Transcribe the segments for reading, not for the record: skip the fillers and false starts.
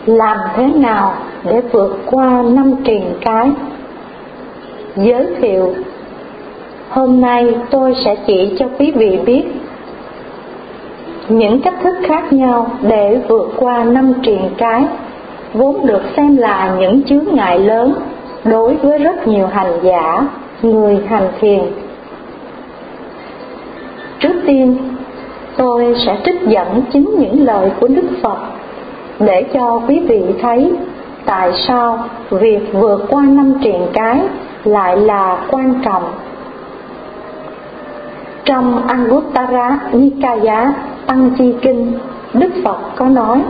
Làm thế nào để vượt qua 5 triền cái? Giới thiệu. Hôm nay tôi sẽ chỉ cho quý vị biết những cách thức khác nhau để vượt qua 5 triền cái, vốn được xem là những chướng ngại lớn đối với rất nhiều hành giả, người hành thiền. Trước tiên, tôi sẽ trích dẫn chính những lời của Đức Phật để cho quý vị thấy tại sao việc vượt qua 5 triền cái lại là quan trọng. Trong Anguttara Nikaya Tăng Chi Kinh, Đức Phật có nói: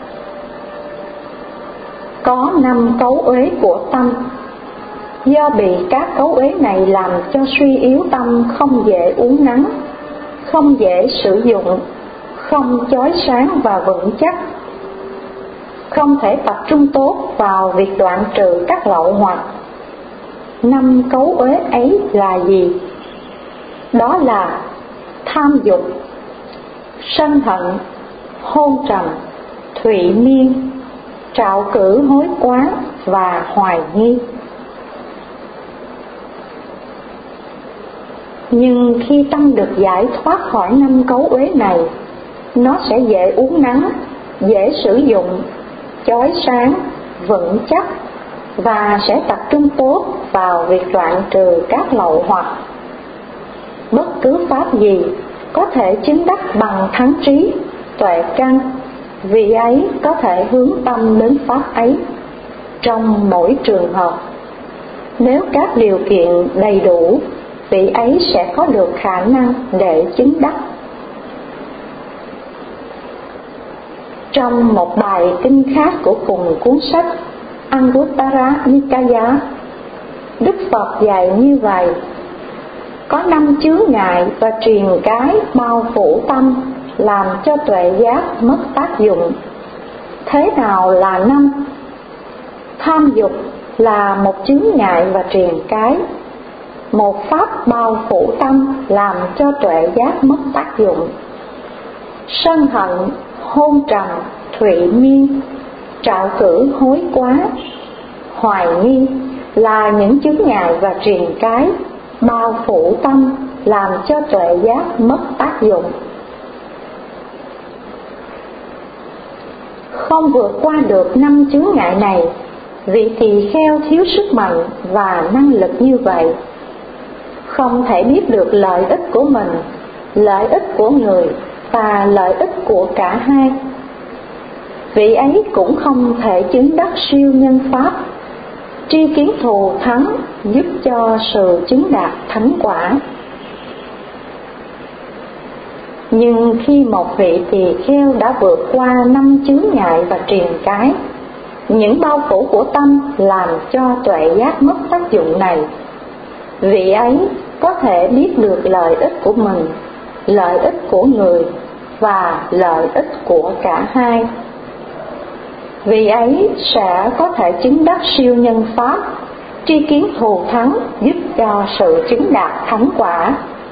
có 5 cấu uế của tâm. Do bị các cấu uế này làm cho suy yếu tâm, không dễ uốn nắn, không dễ sử dụng, không chói sáng và vững chắc, không thể tập trung tốt vào việc đoạn trừ các lậu hoặc. 5 cấu uế ấy là gì? Đó là tham dục, sân hận, hôn trầm, thụy miên, trạo cử hối quán và hoài nghi. Nhưng khi tâm được giải thoát khỏi 5 cấu uế này, nó sẽ dễ uốn nắn, dễ sử dụng, chói sáng, vững chắc và sẽ tập trung tốt vào việc đoạn trừ các lậu hoặc. Bất cứ pháp gì có thể chứng đắc bằng thắng trí, tuệ căn, vị ấy có thể hướng tâm đến pháp ấy trong mỗi trường hợp. Nếu các điều kiện đầy đủ, vị ấy sẽ có được khả năng để chứng đắc. Trong một bài kinh khác của cùng cuốn sách Anguttara Nikaya, Đức Phật dạy như vậy: có 5 chướng ngại và triền cái bao phủ tâm, làm cho tuệ giác mất tác dụng. Thế nào là 5? Tham dục là một chướng ngại và triền cái, một pháp bao phủ tâm làm cho tuệ giác mất tác dụng. Sân hận, hôn trầm, thụy miên, trạo cử hối quá, hoài nghi là những chướng ngại và triền cái bao phủ tâm làm cho tuệ giác mất tác dụng. Không vượt qua được 5 chướng ngại này, vị tỳ kheo thiếu sức mạnh và năng lực như vậy, không thể biết được lợi ích của mình, lợi ích của người và lợi ích của cả hai. Vị ấy cũng không thể chứng đắc siêu nhân pháp, tri kiến thù thắng giúp cho sự chứng đạt thánh quả. Nhưng khi một vị tỳ kheo đã vượt qua 5 chướng ngại và triền cái, những bao phủ của tâm làm cho tuệ giác mất tác dụng này, vị ấy có thể biết được lợi ích của mình, lợi ích của người và lợi ích của cả hai. Vị ấy sẽ có thể chứng đắc siêu nhân pháp, tri kiến thù thắng giúp cho sự chứng đạt thánh quả.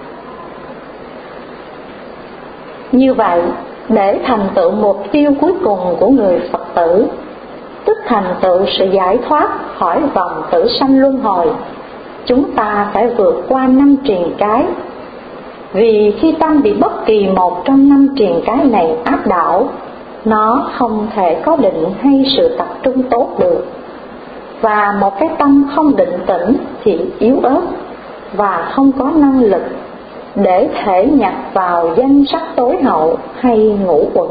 Như vậy, để thành tựu mục tiêu cuối cùng của người Phật tử, tức thành tựu sự giải thoát khỏi vòng tử sanh luân hồi, chúng ta phải vượt qua 5 triền cái. Vì khi tâm bị bất kỳ một trong 5 triền cái này áp đảo, nó không thể có định hay sự tập trung tốt được. Và một cái tâm không định tĩnh thì yếu ớt và không có năng lực để thể nhập vào danh sắc tối hậu hay ngũ uẩn.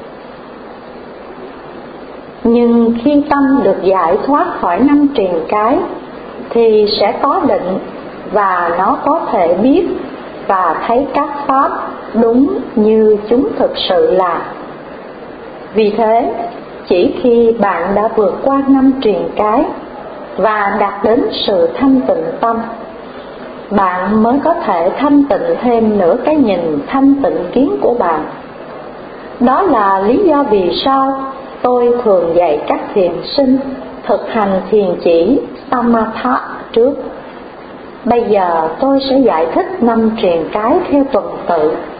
Nhưng khi tâm được giải thoát khỏi 5 triền cái thì sẽ có định, và nó có thể biết và thấy các pháp đúng như chúng thực sự là. Vì thế, chỉ khi bạn đã vượt qua 5 triền cái và đạt đến sự thanh tịnh tâm, bạn mới có thể thanh tịnh thêm nữa cái nhìn thanh tịnh kiến của bạn. Đó là lý do vì sao tôi thường dạy các thiền sinh thực hành thiền chỉ Samatha trước. Bây giờ tôi sẽ giải thích 5 triền cái theo tuần tự.